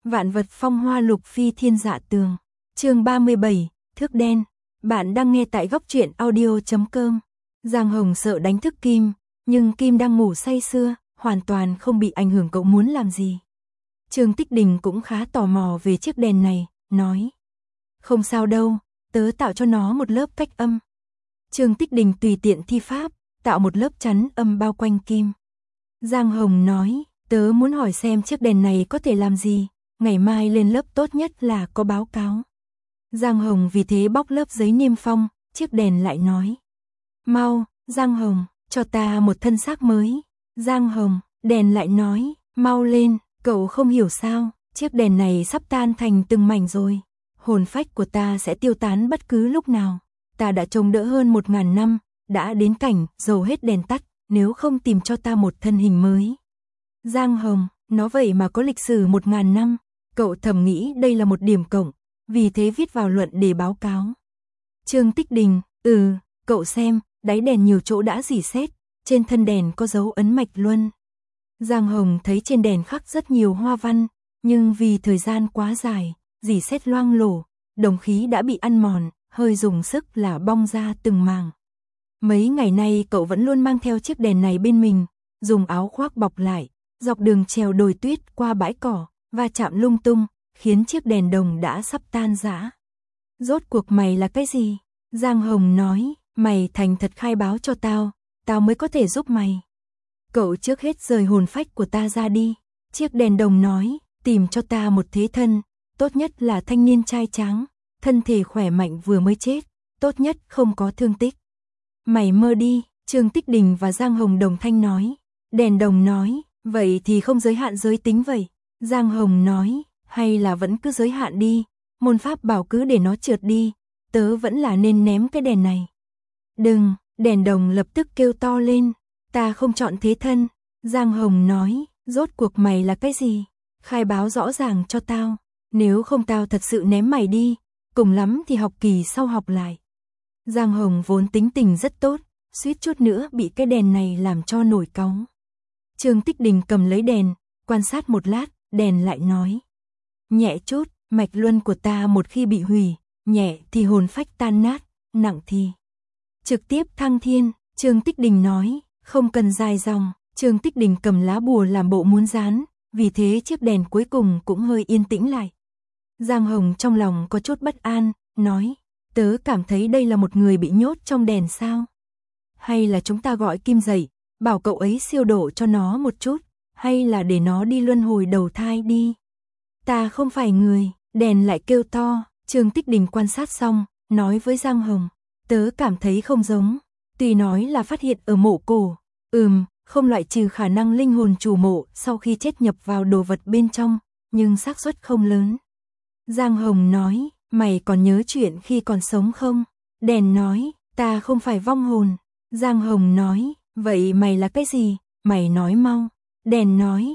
Vạn vật phong hoa lục phi thiên dạ tường. Chương 37, thước đen. Bạn đang nghe tại góc truyện audio.com. Giang Hồng sợ đánh thức Kim, nhưng Kim đang ngủ say sưa, hoàn toàn không bị ảnh hưởng. Cậu muốn làm gì? Trương Tích Đình cũng khá tò mò về chiếc đèn này, nói: không sao đâu, tớ tạo cho nó một lớp cách âm. Trương Tích Đình tùy tiện thi pháp, tạo một lớp chắn âm bao quanh Kim. Giang Hồng nói: tớ muốn hỏi xem chiếc đèn này có thể làm gì, ngày mai lên lớp tốt nhất là có báo cáo. Giang Hồng vì thế bóc lớp giấy niêm phong, chiếc đèn lại nói: mau, Giang Hồng, cho ta một thân xác mới. Giang Hồng, đèn lại nói: mau lên, cậu không hiểu sao, chiếc đèn này sắp tan thành từng mảnh rồi. Hồn phách của ta sẽ tiêu tán bất cứ lúc nào. Ta đã trông đỡ hơn 1000 năm, đã đến cảnh dầu hết đèn tắt, nếu không tìm cho ta một thân hình mới. Giang Hồng, nó vậy mà có lịch sử 1000 năm, cậu thầm nghĩ đây là một điểm cộng, vì thế viết vào luận để báo cáo. Trương Tích Đình, cậu xem, đáy đèn nhiều chỗ đã rỉ sét, trên thân đèn có dấu ấn mạch luân. Giang Hồng thấy trên đèn khắc rất nhiều hoa văn, nhưng vì thời gian quá dài, rỉ sét loang lổ, đồng khí đã bị ăn mòn, hơi dùng sức là bong ra từng màng. Mấy ngày nay cậu vẫn luôn mang theo chiếc đèn này bên mình, dùng áo khoác bọc lại, dọc đường trèo đồi tuyết qua bãi cỏ, va chạm lung tung, khiến chiếc đèn đồng đã sắp tan rã. Rốt cuộc mày là cái gì? Giang Hồng nói: mày thành thật khai báo cho tao, tao mới có thể giúp mày. Cậu trước hết rời hồn phách của ta ra đi. Chiếc đèn đồng nói: tìm cho ta một thế thân, tốt nhất là thanh niên trai tráng, thân thể khỏe mạnh vừa mới chết, tốt nhất không có thương tích. Mày mơ đi, Trương Tích Đình và Giang Hồng đồng thanh nói. Đèn đồng nói: vậy thì không giới hạn giới tính vậy. Giang Hồng nói: hay là vẫn cứ giới hạn đi, môn pháp bảo cứ để nó trượt đi, tớ vẫn là nên ném cái đèn này. Đừng, đèn đồng lập tức kêu to lên: ta không chọn thế thân. Giang Hồng nói: rốt cuộc mày là cái gì? Khai báo rõ ràng cho tao, nếu không tao thật sự ném mày đi, cùng lắm thì học kỳ sau học lại. Giang Hồng vốn tính tình rất tốt, suýt chút nữa bị cái đèn này làm cho nổi cáu. Trương Tích Đình cầm lấy đèn, quan sát một lát, đèn lại nói: nhẹ chút, mạch luân của ta một khi bị hủy, nhẹ thì hồn phách tan nát, nặng thì trực tiếp thăng thiên. Trương Tích Đình nói: không cần dài dòng. Trương Tích Đình cầm lá bùa làm bộ muốn dán, vì thế chiếc đèn cuối cùng cũng hơi yên tĩnh lại. Giang Hồng trong lòng có chút bất an, nói: tớ cảm thấy đây là một người bị nhốt trong đèn sao? Hay là chúng ta gọi Kim dậy, bảo cậu ấy siêu độ cho nó một chút, hay là để nó đi luân hồi đầu thai đi? Ta không phải người. Đèn lại kêu to. Trương Tích Đình quan sát xong, nói với Giang Hồng: tớ cảm thấy không giống. Tuy nói là phát hiện ở mộ cổ, không loại trừ khả năng linh hồn chủ mộ sau khi chết nhập vào đồ vật bên trong, nhưng xác suất không lớn. Giang Hồng nói: mày còn nhớ chuyện khi còn sống không? Đèn nói: ta không phải vong hồn. Giang Hồng nói: vậy mày là cái gì? Mày nói mau. Đèn nói: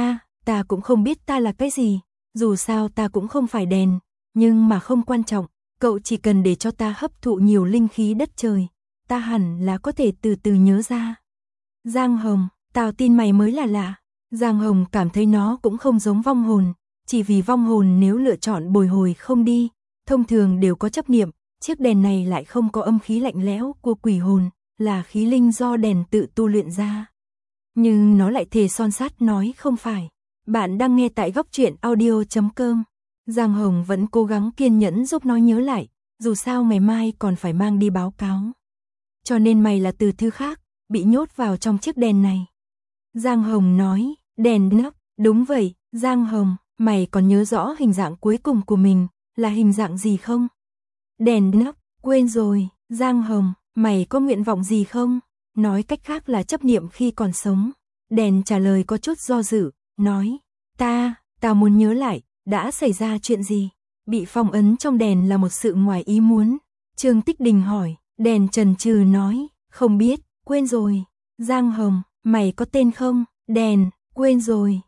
ta cũng không biết ta là cái gì, dù sao ta cũng không phải đèn, nhưng mà không quan trọng, cậu chỉ cần để cho ta hấp thụ nhiều linh khí đất trời, ta hẳn là có thể từ từ nhớ ra. Giang Hồng, tao tin mày mới là lạ. Giang Hồng cảm thấy nó cũng không giống vong hồn, chỉ vì vong hồn nếu lựa chọn bồi hồi không đi, thông thường đều có chấp niệm, chiếc đèn này lại không có âm khí lạnh lẽo của quỷ hồn, là khí linh do đèn tự tu luyện ra. Nhưng nó lại thề son sắt nói không phải. Bạn đang nghe tại góc truyện audio.com. Giang Hồng vẫn cố gắng kiên nhẫn giúp nó nhớ lại, dù sao ngày mai còn phải mang đi báo cáo. Cho nên mày là từ thứ khác, bị nhốt vào trong chiếc đèn này. Giang Hồng nói: đèn nắp, đúng vậy. Giang Hồng, mày còn nhớ rõ hình dạng cuối cùng của mình là hình dạng gì không? Đèn nắp, quên rồi. Giang Hồng, mày có nguyện vọng gì không? Nói cách khác là chấp niệm khi còn sống. Đèn trả lời có chút do dự, nói: ta muốn nhớ lại, đã xảy ra chuyện gì? Bị phong ấn trong đèn là một sự ngoài ý muốn. Trương Tích Đình hỏi. Đèn chần chừ nói: không biết, quên rồi. Giang Hồng, mày có tên không? Đèn, quên rồi.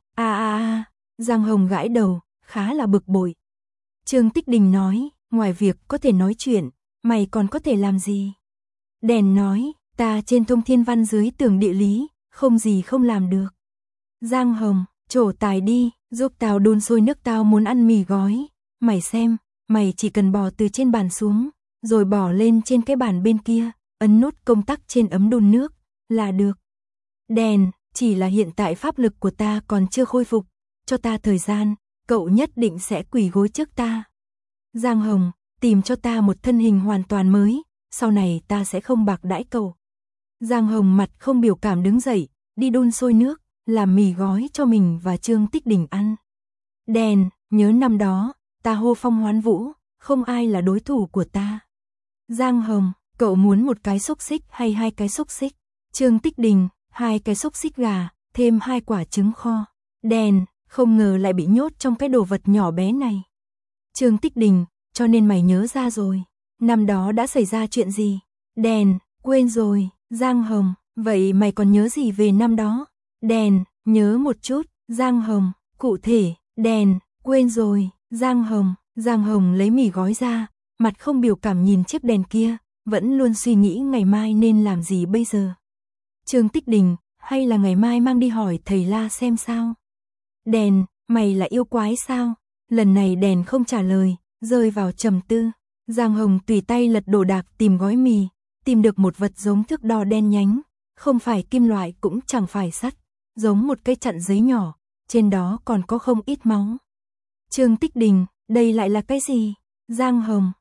Giang Hồng gãi đầu, khá là bực bội. Trương Tích Đình nói: ngoài việc có thể nói chuyện, mày còn có thể làm gì? Đèn nói: ta trên thông thiên văn dưới tường địa lý, không gì không làm được. Giang Hồng, trổ tài đi. Giúp tao đun sôi nước, tao muốn ăn mì gói. Mày xem, mày chỉ cần bò từ trên bàn xuống, rồi bỏ lên trên cái bàn bên kia, ấn nút công tắc trên ấm đun nước, là được. Đèn, chỉ là hiện tại pháp lực của ta còn chưa khôi phục, cho ta thời gian, cậu nhất định sẽ quỳ gối trước ta. Giang Hồng, tìm cho ta một thân hình hoàn toàn mới, sau này ta sẽ không bạc đãi cậu. Giang Hồng mặt không biểu cảm đứng dậy, đi đun sôi nước, làm mì gói cho mình và Trương Tích Đình ăn. Đèn, nhớ năm đó, ta hô phong hoán vũ, không ai là đối thủ của ta. Giang Hồng, cậu muốn một cái xúc xích hay 2 cái xúc xích? Trương Tích Đình, 2 cái xúc xích gà, thêm 2 quả trứng kho. Đèn, không ngờ lại bị nhốt trong cái đồ vật nhỏ bé này. Trương Tích Đình, cho nên mày nhớ ra rồi. Năm đó đã xảy ra chuyện gì? Đèn, quên rồi. Giang Hồng, vậy mày còn nhớ gì về năm đó? Đèn, nhớ một chút. Giang Hồng, cụ thể. Đèn, quên rồi. Giang Hồng lấy mì gói ra, mặt không biểu cảm nhìn chiếc đèn kia, vẫn luôn suy nghĩ ngày mai nên làm gì bây giờ. Trương Tích Đình, hay là ngày mai mang đi hỏi thầy La xem sao? Đèn, mày là yêu quái sao? Lần này đèn không trả lời, rơi vào trầm tư. Giang Hồng tùy tay lật đồ đạc tìm gói mì, tìm được một vật giống thước đo đen nhánh, không phải kim loại cũng chẳng phải sắt, giống một cây chặn giấy nhỏ, trên đó còn có không ít máu. Trương Tích Đình, đây lại là cái gì? Giang Hồng,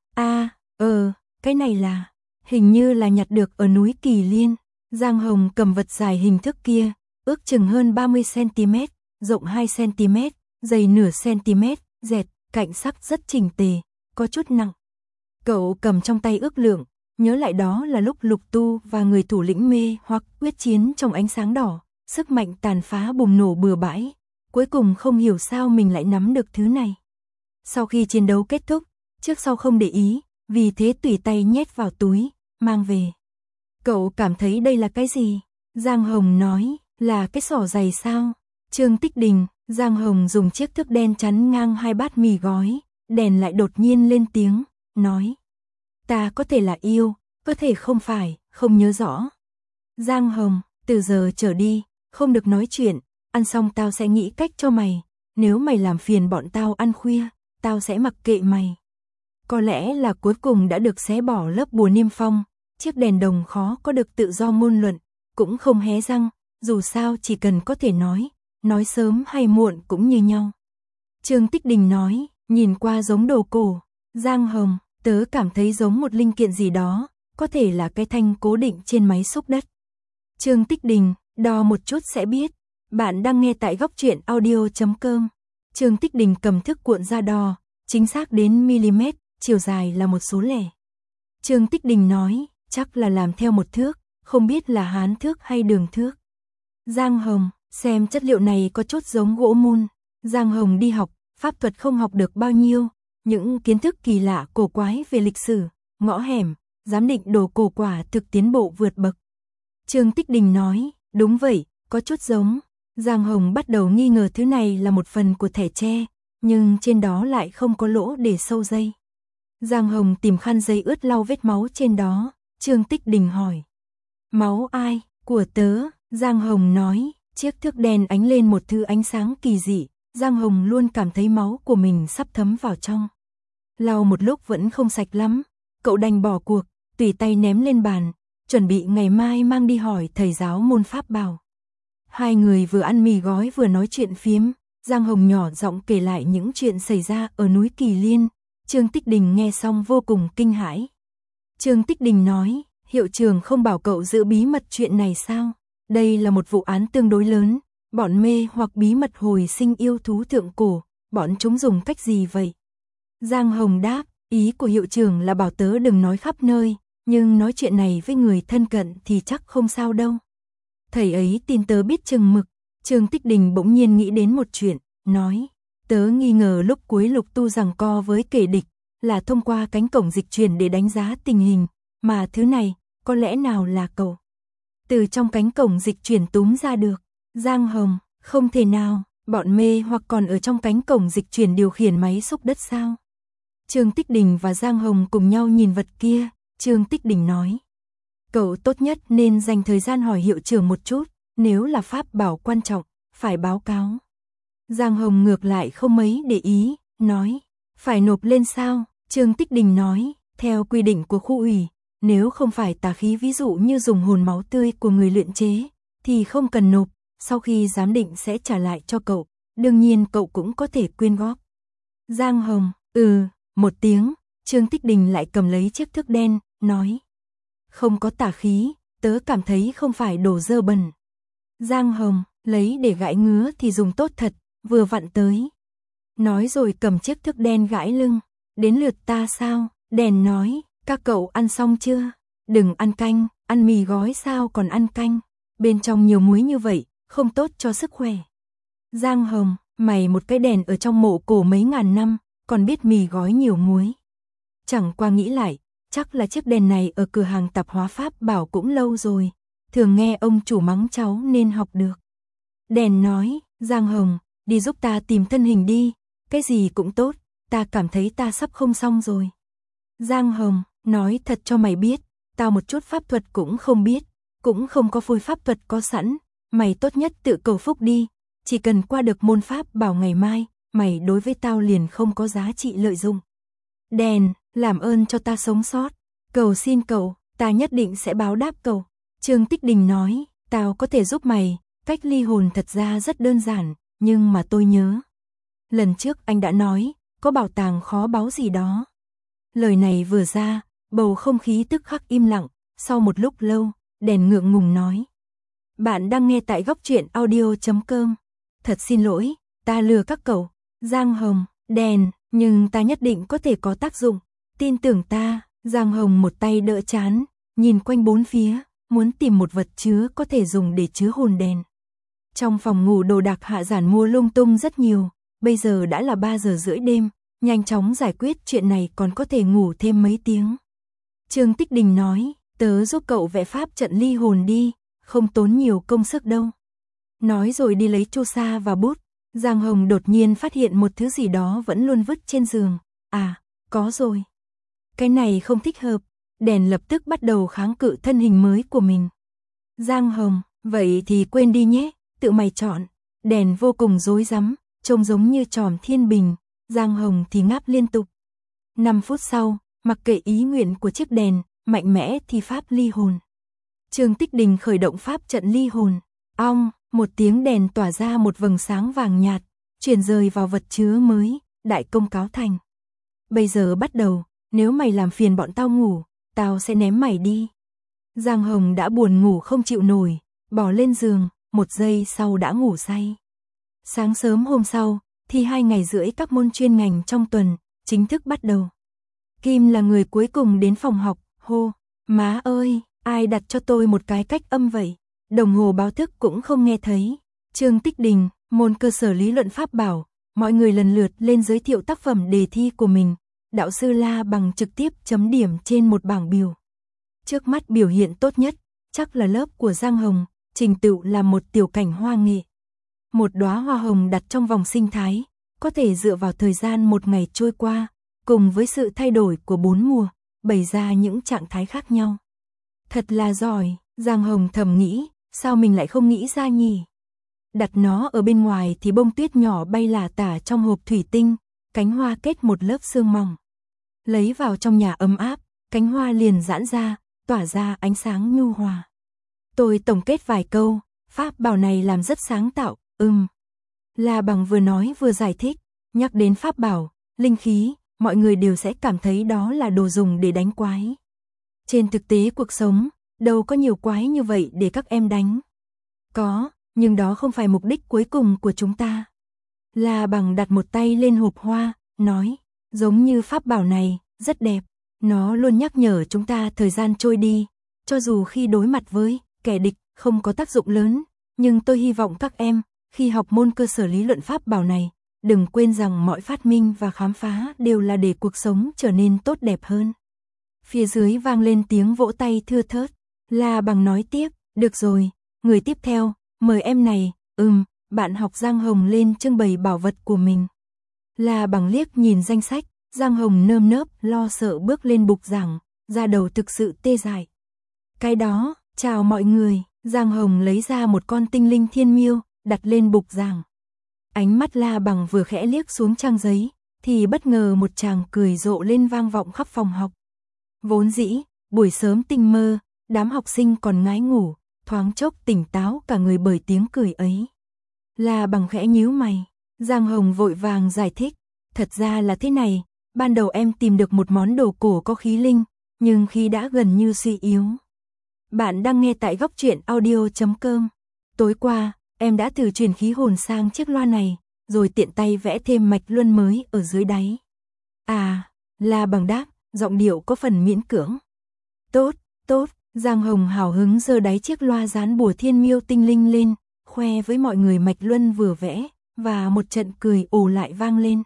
cái này là, hình như là nhặt được ở núi Kỳ Liên. Giang Hồng cầm vật dài hình thước kia, ước chừng hơn 30cm, rộng 2cm, dày nửa cm, dẹt, cạnh sắc rất chỉnh tề, có chút nặng. Cậu cầm trong tay ước lượng, nhớ lại đó là lúc Lục Tu và người thủ lĩnh mê hoặc quyết chiến trong ánh sáng đỏ, sức mạnh tàn phá bùng nổ bừa bãi, cuối cùng không hiểu sao mình lại nắm được thứ này. Sau khi chiến đấu kết thúc, trước sau không để ý, vì thế tùy tay nhét vào túi, mang về. Cậu cảm thấy đây là cái gì? Giang Hồng nói, là cái xỏ giày sao? Trương Tích Đình, Giang Hồng dùng chiếc thước đen chắn ngang 2 bát mì gói, đèn lại đột nhiên lên tiếng, nói. Ta có thể là yêu, có thể không phải, không nhớ rõ. Giang Hồng, từ giờ trở đi, không được nói chuyện, ăn xong tao sẽ nghĩ cách cho mày, nếu mày làm phiền bọn tao ăn khuya, tao sẽ mặc kệ mày. Có lẽ là cuối cùng đã được xé bỏ lớp bùa niêm phong, chiếc đèn đồng khó có được tự do ngôn luận, cũng không hé răng, dù sao chỉ cần có thể nói sớm hay muộn cũng như nhau. Trương Tích Đình nói, nhìn qua giống đồ cổ. Giang Hồng, tớ cảm thấy giống một linh kiện gì đó, có thể là cái thanh cố định trên máy xúc đất. Trương Tích Đình, đo một chút sẽ biết. Bạn đang nghe tại góc truyện audio.com. Trương Tích Đình cầm thước cuộn ra đo, chính xác đến mm, chiều dài là một số lẻ. Trương Tích Đình nói, chắc là làm theo một thước, không biết là hán thước hay đường thước. Giang Hồng, xem chất liệu này có chút giống gỗ mun. Giang Hồng đi học, pháp thuật không học được bao nhiêu, những kiến thức kỳ lạ cổ quái về lịch sử, ngõ hẻm, giám định đồ cổ quả thực tiến bộ vượt bậc. Trương Tích Đình nói, đúng vậy, có chút giống. Giang Hồng bắt đầu nghi ngờ thứ này là một phần của thẻ tre, nhưng trên đó lại không có lỗ để sâu dây. Giang Hồng tìm khăn giấy ướt lau vết máu trên đó, Trương Tích Đình hỏi. Máu ai? Của tớ. Giang Hồng nói, chiếc thước đèn ánh lên một thứ ánh sáng kỳ dị, Giang Hồng luôn cảm thấy máu của mình sắp thấm vào trong. Lau một lúc vẫn không sạch lắm, cậu đành bỏ cuộc, tùy tay ném lên bàn, chuẩn bị ngày mai mang đi hỏi thầy giáo môn pháp bảo. Hai người vừa ăn mì gói vừa nói chuyện phiếm, Giang Hồng nhỏ giọng kể lại những chuyện xảy ra ở núi Kỳ Liên. Trương Tích Đình nghe xong vô cùng kinh hãi. Trương Tích Đình nói, hiệu trưởng không bảo cậu giữ bí mật chuyện này sao? Đây là một vụ án tương đối lớn, bọn mê hoặc bí mật hồi sinh yêu thú thượng cổ, bọn chúng dùng cách gì vậy? Giang Hồng đáp, ý của hiệu trưởng là bảo tớ đừng nói khắp nơi, nhưng nói chuyện này với người thân cận thì chắc không sao đâu. Thầy ấy tin tớ biết chừng mực. Trương Tích Đình bỗng nhiên nghĩ đến một chuyện, nói, tớ nghi ngờ lúc cuối Lục Tu giằng co với kẻ địch, là thông qua cánh cổng dịch chuyển để đánh giá tình hình, mà thứ này, có lẽ nào là cậu từ trong cánh cổng dịch chuyển túm ra được? Giang Hồng, không thể nào, bọn mê hoặc còn ở trong cánh cổng dịch chuyển điều khiển máy xúc đất sao? Trương Tích Đình và Giang Hồng cùng nhau nhìn vật kia, Trương Tích Đình nói, cậu tốt nhất nên dành thời gian hỏi hiệu trưởng một chút, nếu là pháp bảo quan trọng, phải báo cáo. Giang Hồng ngược lại không mấy để ý, nói, phải nộp lên sao? Trương Tích Đình nói, theo quy định của khu ủy, nếu không phải tà khí ví dụ như dùng hồn máu tươi của người luyện chế, thì không cần nộp, sau khi giám định sẽ trả lại cho cậu, đương nhiên cậu cũng có thể quyên góp. Giang Hồng, một tiếng, Trương Tích Đình lại cầm lấy chiếc thước đen, nói, không có tà khí, tớ cảm thấy không phải đồ dơ bẩn. Giang Hồng, lấy để gãi ngứa thì dùng tốt thật, vừa vặn tới. Nói rồi cầm chiếc thước đen gãi lưng, đến lượt ta sao? Đèn nói, các cậu ăn xong chưa? Đừng ăn canh, ăn mì gói sao còn ăn canh, bên trong nhiều muối như vậy, không tốt cho sức khỏe. Giang Hồng, mày một cái đèn ở trong mộ cổ mấy ngàn năm, còn biết mì gói nhiều muối. Chẳng qua nghĩ lại, chắc là chiếc đèn này ở cửa hàng tạp hóa Pháp Bảo cũng lâu rồi, thường nghe ông chủ mắng cháu nên học được. Đèn nói, Giang Hồng, đi giúp ta tìm thân hình đi, cái gì cũng tốt, ta cảm thấy ta sắp không xong rồi. Giang Hồng, nói thật cho mày biết, tao một chút pháp thuật cũng không biết, cũng không có phôi pháp thuật có sẵn, mày tốt nhất tự cầu phúc đi, chỉ cần qua được môn Pháp Bảo ngày mai, mày đối với tao liền không có giá trị lợi dụng. Đèn, làm ơn cho ta sống sót, cầu xin cậu, ta nhất định sẽ báo đáp cậu. Trương Tích Đình nói, tao có thể giúp mày, cách ly hồn thật ra rất đơn giản, nhưng mà tôi nhớ. Lần trước anh đã nói, có bảo tàng khó báu gì đó. Lời này vừa ra, bầu không khí tức khắc im lặng, sau một lúc lâu, Đèn ngượng ngùng nói. Bạn đang nghe tại góc truyện audio.com. Thật xin lỗi, ta lừa các cậu. Giang Hồng, Đèn, nhưng ta nhất định có thể có tác dụng, tin tưởng ta. Giang Hồng một tay đỡ chán, nhìn quanh bốn phía, muốn tìm một vật chứa có thể dùng để chứa hồn đèn. Trong phòng ngủ đồ đạc Hạ Giản mua lung tung rất nhiều, bây giờ đã là 3 giờ rưỡi đêm, nhanh chóng giải quyết chuyện này còn có thể ngủ thêm mấy tiếng. Trương Tích Đình nói, tớ giúp cậu vẽ pháp trận ly hồn đi, không tốn nhiều công sức đâu. Nói rồi đi lấy chu sa và bút. Giang Hồng đột nhiên phát hiện một thứ gì đó vẫn luôn vứt trên giường. À, có rồi. Cái này không thích hợp. Đèn lập tức bắt đầu kháng cự thân hình mới của mình. Giang Hồng, vậy thì quên đi nhé, tự mày chọn. Đèn vô cùng rối rắm, trông giống như tròm thiên bình. Giang Hồng thì ngáp liên tục. 5 phút sau, mặc kệ ý nguyện của chiếc đèn, mạnh mẽ thi pháp ly hồn. Trương Tích Đình khởi động pháp trận ly hồn. Ong, một tiếng đèn tỏa ra một vầng sáng vàng nhạt, chuyển rời vào vật chứa mới, đại công cáo thành. Bây giờ bắt đầu, nếu mày làm phiền bọn tao ngủ, tao sẽ ném mày đi. Giang Hồng đã buồn ngủ không chịu nổi, bỏ lên giường, 1 giây sau đã ngủ say. Sáng sớm hôm sau, thì 2 ngày rưỡi các môn chuyên ngành trong tuần, chính thức bắt đầu. Kim là người cuối cùng đến phòng học, hô, má ơi, ai đặt cho tôi một cái cách âm vậy? Đồng hồ báo thức cũng không nghe thấy. Trương Tích Đình, môn cơ sở lý luận pháp bảo, mọi người lần lượt lên giới thiệu tác phẩm đề thi của mình. Đạo sư La Bằng trực tiếp chấm điểm trên một bảng biểu. Trước mắt biểu hiện tốt nhất, chắc là lớp của Giang Hồng, trình tựu là một tiểu cảnh hoa nghệ. Một đóa hoa hồng đặt trong vòng sinh thái, có thể dựa vào thời gian một ngày trôi qua, cùng với sự thay đổi của 4 mùa, bày ra những trạng thái khác nhau. Thật là giỏi, Giang Hồng thầm nghĩ, sao mình lại không nghĩ ra nhỉ? Đặt nó ở bên ngoài thì bông tuyết nhỏ bay lả tả trong hộp thủy tinh, cánh hoa kết một lớp sương mỏng. Lấy vào trong nhà ấm áp, cánh hoa liền giãn ra, tỏa ra ánh sáng nhu hòa. Tôi tổng kết vài câu, pháp bảo này làm rất sáng tạo, La Bằng vừa nói vừa giải thích, nhắc đến pháp bảo, linh khí, mọi người đều sẽ cảm thấy đó là đồ dùng để đánh quái. Trên thực tế cuộc sống, đâu có nhiều quái như vậy để các em đánh. Có, nhưng đó không phải mục đích cuối cùng của chúng ta. La Bằng đặt một tay lên hộp hoa, nói, giống như pháp bảo này, rất đẹp. Nó luôn nhắc nhở chúng ta thời gian trôi đi, cho dù khi đối mặt với kẻ địch không có tác dụng lớn, nhưng tôi hy vọng các em, khi học môn cơ sở lý luận pháp bảo này, đừng quên rằng mọi phát minh và khám phá đều là để cuộc sống trở nên tốt đẹp hơn. Phía dưới vang lên tiếng vỗ tay thưa thớt. La Bằng nói tiếp, được rồi, người tiếp theo, mời em này, bạn học Giang Hồng lên trưng bày bảo vật của mình. La Bằng liếc nhìn danh sách, Giang Hồng nơm nớp, lo sợ bước lên bục giảng, da đầu thực sự tê dại. Cái đó, chào mọi người, Giang Hồng lấy ra một con tinh linh thiên miêu, đặt lên bục giảng. Ánh mắt La Bằng vừa khẽ liếc xuống trang giấy, thì bất ngờ một tràng cười rộ lên vang vọng khắp phòng học. Vốn dĩ, buổi sớm tinh mơ, đám học sinh còn ngái ngủ, thoáng chốc tỉnh táo cả người bởi tiếng cười ấy. La Bằng khẽ nhíu mày, Giang Hồng vội vàng giải thích, thật ra là thế này, ban đầu em tìm được một món đồ cổ có khí linh, nhưng khi đã gần như suy yếu. Bạn đang nghe tại góc truyện audio.com. Tối qua, em đã thử truyền khí hồn sang chiếc loa này, rồi tiện tay vẽ thêm mạch luân mới ở dưới đáy. À, La Bằng đáp, giọng điệu có phần miễn cưỡng. Tốt, tốt, Giang Hồng hào hứng giơ đáy chiếc loa dán bùa thiên miêu tinh linh lên, khoe với mọi người mạch luân vừa vẽ, và một trận cười ồ lại vang lên.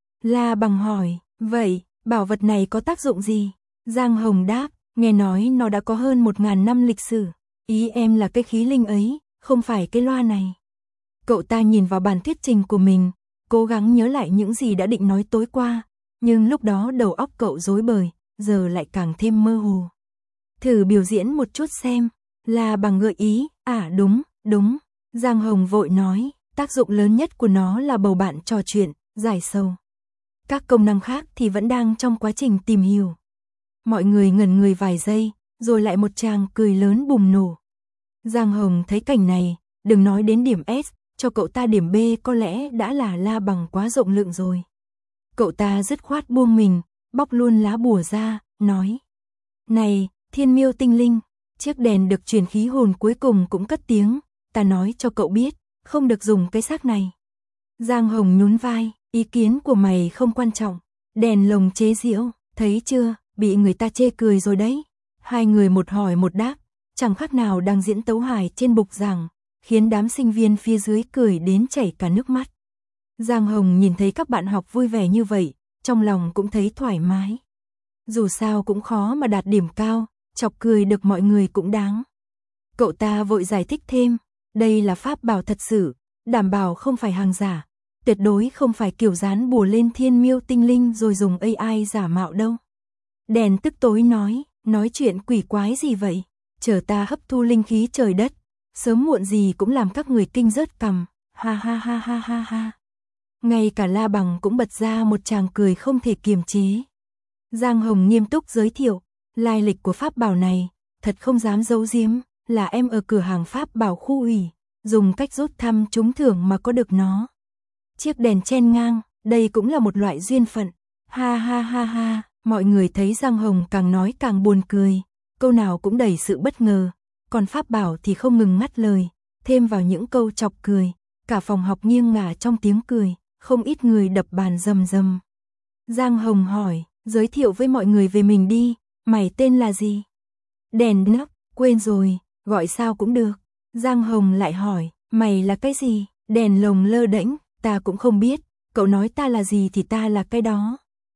La Bằng hỏi, vậy, bảo vật này có tác dụng gì? Giang Hồng đáp, nghe nói nó đã có hơn 1000 năm lịch sử, ý em là cái khí linh ấy, không phải cái loa này. Cậu ta nhìn vào bản thuyết trình của mình, cố gắng nhớ lại những gì đã định nói tối qua, nhưng lúc đó đầu óc cậu rối bời, giờ lại càng thêm mơ hồ. Thử biểu diễn một chút xem, La Bằng gợi ý, đúng, đúng. Giang Hồng vội nói, tác dụng lớn nhất của nó là bầu bạn trò chuyện, giải sầu. Các công năng khác thì vẫn đang trong quá trình tìm hiểu. Mọi người ngẩn người vài giây, rồi lại một tràng cười lớn bùng nổ. Giang Hồng thấy cảnh này, đừng nói đến điểm S, cho cậu ta điểm B có lẽ đã là La Bằng quá rộng lượng rồi. Cậu ta dứt khoát buông mình, bóc luôn lá bùa ra, nói. Này, thiên miêu tinh linh, chiếc đèn được truyền khí hồn cuối cùng cũng cất tiếng, ta nói cho cậu biết, không được dùng cái xác này. Giang Hồng nhún vai, ý kiến của mày không quan trọng, đèn lồng chế giễu, thấy chưa, bị người ta chê cười rồi đấy. Hai người một hỏi một đáp, chẳng khác nào đang diễn tấu hài trên bục giảng, khiến đám sinh viên phía dưới cười đến chảy cả nước mắt. Giang Hồng nhìn thấy các bạn học vui vẻ như vậy, trong lòng cũng thấy thoải mái. Dù sao cũng khó mà đạt điểm cao, chọc cười được mọi người cũng đáng. Cậu ta vội giải thích thêm, đây là pháp bảo thật sự, đảm bảo không phải hàng giả, tuyệt đối không phải kiểu dán bùa lên thiên miêu tinh linh rồi dùng AI giả mạo đâu. Đèn tức tối nói chuyện quỷ quái gì vậy, chờ ta hấp thu linh khí trời đất, sớm muộn gì cũng làm các người kinh rớt cằm, ha ha ha ha ha ha. Ngay cả La Bằng cũng bật ra một tràng cười không thể kiềm chế. Giang Hồng nghiêm túc giới thiệu, lai lịch của pháp bảo này, thật không dám giấu giếm, là em ở cửa hàng pháp bảo khu ủy, dùng cách rút thăm trúng thưởng mà có được nó. Chiếc đèn chen ngang, đây cũng là một loại duyên phận, ha ha ha ha, mọi người thấy Giang Hồng càng nói càng buồn cười, câu nào cũng đầy sự bất ngờ, còn pháp bảo thì không ngừng ngắt lời, thêm vào những câu chọc cười, cả phòng học nghiêng ngả trong tiếng cười, không ít người đập bàn rầm rầm. Giang Hồng hỏi, giới thiệu với mọi người về mình đi, mày tên là gì? Đèn nắp, quên rồi, gọi sao cũng được. Giang Hồng lại hỏi, mày là cái gì? Đèn lồng lơ đễnh, ta cũng không biết, cậu nói ta là gì thì ta là cái đó.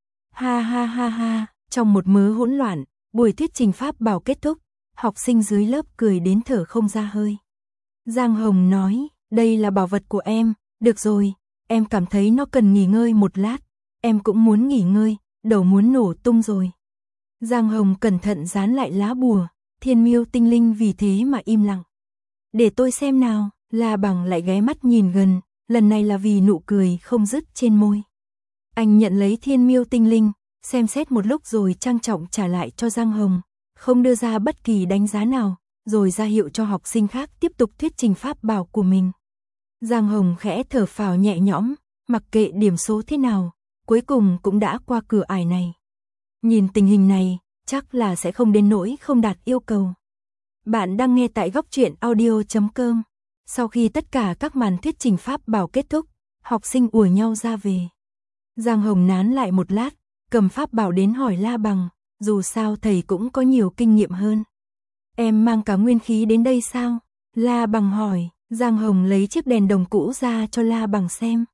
Ha ha ha ha, trong một mớ hỗn loạn, buổi thuyết trình pháp bảo kết thúc, học sinh dưới lớp cười đến thở không ra hơi. Giang Hồng nói, đây là bảo vật của em, được rồi, em cảm thấy nó cần nghỉ ngơi một lát, em cũng muốn nghỉ ngơi, đầu muốn nổ tung rồi. Giang Hồng cẩn thận dán lại lá bùa, thiên miêu tinh linh vì thế mà im lặng. Để tôi xem nào, La Bằng lại ghé mắt nhìn gần, lần này là vì nụ cười không dứt trên môi. Anh nhận lấy thiên miêu tinh linh, xem xét một lúc rồi trang trọng trả lại cho Giang Hồng, không đưa ra bất kỳ đánh giá nào, rồi ra hiệu cho học sinh khác tiếp tục thuyết trình pháp bảo của mình. Giang Hồng khẽ thở phào nhẹ nhõm, mặc kệ điểm số thế nào, cuối cùng cũng đã qua cửa ải này. Nhìn tình hình này, chắc là sẽ không đến nỗi không đạt yêu cầu. Bạn đang nghe tại góc truyện audio.com. Sau khi tất cả các màn thuyết trình pháp bảo kết thúc, học sinh ùa nhau ra về. Giang Hồng nán lại một lát, cầm pháp bảo đến hỏi La Bằng, dù sao thầy cũng có nhiều kinh nghiệm hơn. Em mang cả nguyên khí đến đây sao? La Bằng hỏi, Giang Hồng lấy chiếc đèn đồng cũ ra cho La Bằng xem.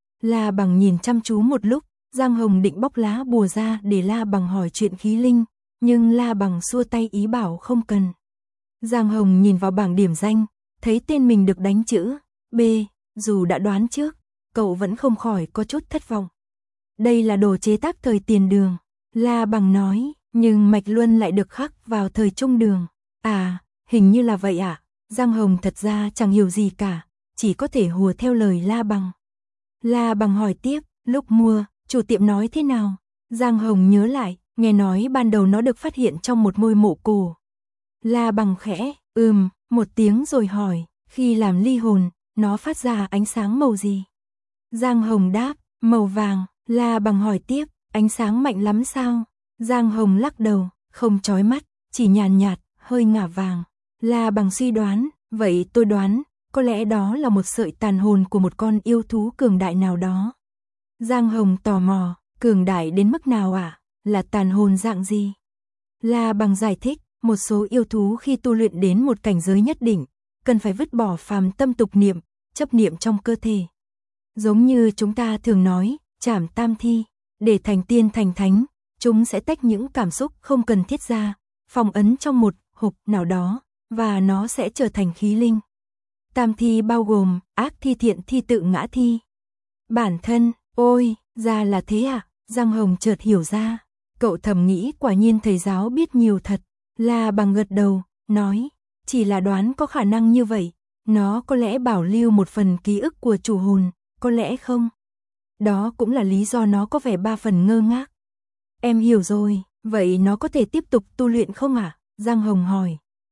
La Bằng nhìn chăm chú một lúc, Giang Hồng định bóc lá bùa ra để La Bằng hỏi chuyện khí linh, nhưng La Bằng xua tay ý bảo không cần. Giang Hồng nhìn vào bảng điểm danh, thấy tên mình được đánh chữ B, dù đã đoán trước, cậu vẫn không khỏi có chút thất vọng. Đây là đồ chế tác thời tiền đường, La Bằng nói, nhưng mạch luân lại được khắc vào thời trung đường. À, hình như là vậy ạ. Giang Hồng thật ra chẳng hiểu gì cả, chỉ có thể hùa theo lời La Bằng. La Bằng hỏi tiếp, lúc mua, chủ tiệm nói thế nào? Giang Hồng nhớ lại, nghe nói ban đầu nó được phát hiện trong một ngôi mộ cổ. La Bằng khẽ, một tiếng rồi hỏi, khi làm ly hồn, nó phát ra ánh sáng màu gì? Giang Hồng đáp, màu vàng. La Bằng hỏi tiếp, ánh sáng mạnh lắm sao? Giang Hồng lắc đầu, không chói mắt, chỉ nhàn nhạt, hơi ngả vàng. La Bằng suy đoán, vậy tôi đoán, có lẽ đó là một sợi tàn hồn của một con yêu thú cường đại nào đó. Giang Hồng tò mò, cường đại đến mức nào ạ? Là tàn hồn dạng gì? La Bằng giải thích, một số yêu thú khi tu luyện đến một cảnh giới nhất định, cần phải vứt bỏ phàm tâm tục niệm, chấp niệm trong cơ thể. Giống như chúng ta thường nói, trảm tam thi, để thành tiên thành thánh, chúng sẽ tách những cảm xúc không cần thiết ra, phong ấn trong một hộp nào đó, và nó sẽ trở thành khí linh. Tam thi bao gồm ác thi, thiện thi, tự ngã thi. Bản thân, ôi, ra là thế à? Giang Hồng chợt hiểu ra. Cậu thầm nghĩ quả nhiên thầy giáo biết nhiều thật. La Bằng gật đầu, nói, chỉ là đoán có khả năng như vậy. Nó có lẽ bảo lưu một phần ký ức của chủ hồn, có lẽ không. Đó cũng là lý do nó có vẻ 3 phần ngơ ngác. Em hiểu rồi, vậy nó có thể tiếp tục tu luyện không ạ? Giang Hồng hỏi.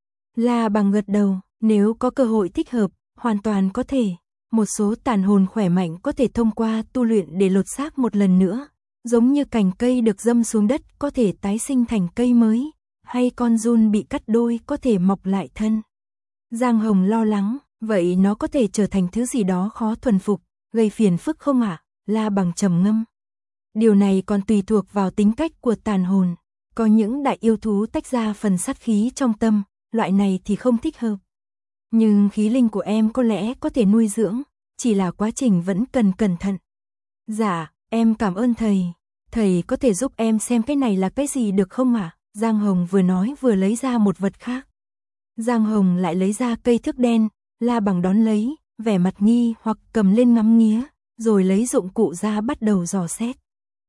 La Bằng gật đầu, nếu có cơ hội thích hợp, hoàn toàn có thể. Một số tàn hồn khỏe mạnh có thể thông qua tu luyện để lột xác một lần nữa. Giống như cành cây được dâm xuống đất có thể tái sinh thành cây mới, hay con giun bị cắt đôi có thể mọc lại thân. Giang Hồng lo lắng, vậy nó có thể trở thành thứ gì đó khó thuần phục, gây phiền phức không ạ? La Bằng trầm ngâm. Điều này còn tùy thuộc vào tính cách của tàn hồn. Có những đại yêu thú tách ra phần sát khí trong tâm, loại này thì không thích hợp. Nhưng khí linh của em có lẽ có thể nuôi dưỡng, chỉ là quá trình vẫn cần cẩn thận. Dạ, em cảm ơn thầy. Thầy có thể giúp em xem cái này là cái gì được không ạ? Giang Hồng vừa nói vừa lấy ra một vật khác. Giang Hồng lại lấy ra cây thước đen, La Bằng đón lấy, vẻ mặt nghi hoặc cầm lên ngắm nghía, rồi lấy dụng cụ ra bắt đầu dò xét.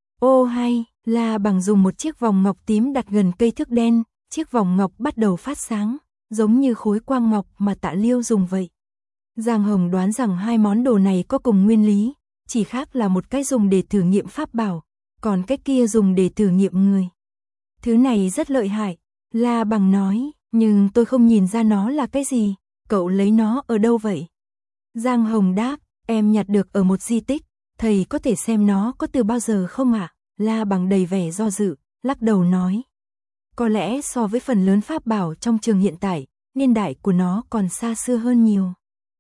Ô hay, La Bằng dùng một chiếc vòng ngọc tím đặt gần cây thước đen, chiếc vòng ngọc bắt đầu phát sáng, giống như khối quang ngọc mà Tạ Liêu dùng vậy. Giang Hồng đoán rằng hai món đồ này có cùng nguyên lý, chỉ khác là một cái dùng để thử nghiệm pháp bảo, còn cái kia dùng để thử nghiệm người. Thứ này rất lợi hại, La Bằng nói, nhưng tôi không nhìn ra nó là cái gì, cậu lấy nó ở đâu vậy? Giang Hồng đáp, em nhặt được ở một di tích, thầy có thể xem nó có từ bao giờ không ạ? La Bằng đầy vẻ do dự, lắc đầu nói. Có lẽ so với phần lớn pháp bảo trong trường hiện tại, niên đại của nó còn xa xưa hơn nhiều.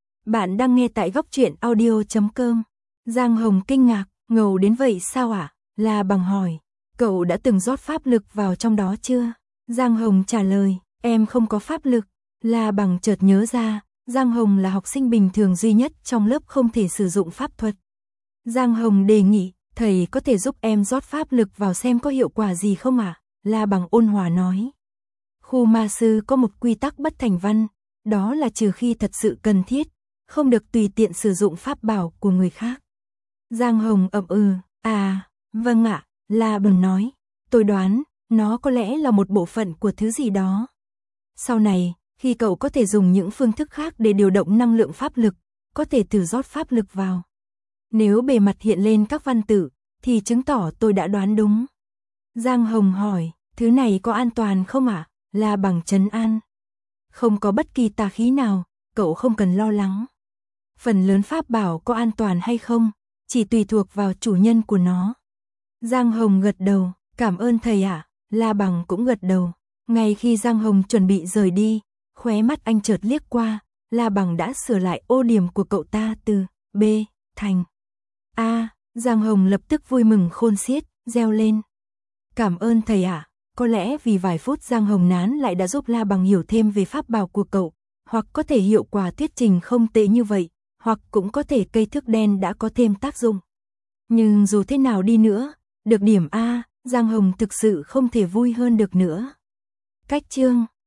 Bạn đang nghe tại góc truyện audio.com. Giang Hồng kinh ngạc, ngầu đến vậy sao ạ? La Bằng hỏi, cậu đã từng rót pháp lực vào trong đó chưa? Giang Hồng trả lời, em không có pháp lực. La Bằng chợt nhớ ra, Giang Hồng là học sinh bình thường duy nhất trong lớp không thể sử dụng pháp thuật. Giang Hồng đề nghị, thầy có thể giúp em rót pháp lực vào xem có hiệu quả gì không ạ? La Bằng ôn hòa nói. Khu ma sư có một quy tắc bất thành văn, đó là trừ khi thật sự cần thiết, không được tùy tiện sử dụng pháp bảo của người khác. Giang Hồng ậm ừ, vâng ạ, La Bằng nói, tôi đoán, nó có lẽ là một bộ phận của thứ gì đó. Sau này, khi cậu có thể dùng những phương thức khác để điều động năng lượng pháp lực, có thể thử rót pháp lực vào. Nếu bề mặt hiện lên các văn tự, thì chứng tỏ tôi đã đoán đúng. Giang Hồng hỏi, thứ này có an toàn không ạ? La Bằng trấn an. Không có bất kỳ tà khí nào, cậu không cần lo lắng. Phần lớn pháp bảo có an toàn hay không, chỉ tùy thuộc vào chủ nhân của nó. Giang Hồng gật đầu, cảm ơn thầy ạ. La Bằng cũng gật đầu. Ngay khi Giang Hồng chuẩn bị rời đi, khóe mắt anh chợt liếc qua, La Bằng đã sửa lại ô điểm của cậu ta từ B thành A. Giang Hồng lập tức vui mừng khôn xiết, reo lên. Cảm ơn thầy ạ. Có lẽ vì vài phút Giang Hồng nán lại đã giúp La Bằng hiểu thêm về pháp bảo của cậu, hoặc có thể hiệu quả thuyết trình không tệ như vậy, hoặc cũng có thể cây thước đen đã có thêm tác dụng. Nhưng dù thế nào đi nữa, được điểm A, Giang Hồng thực sự không thể vui hơn được nữa. Cách chương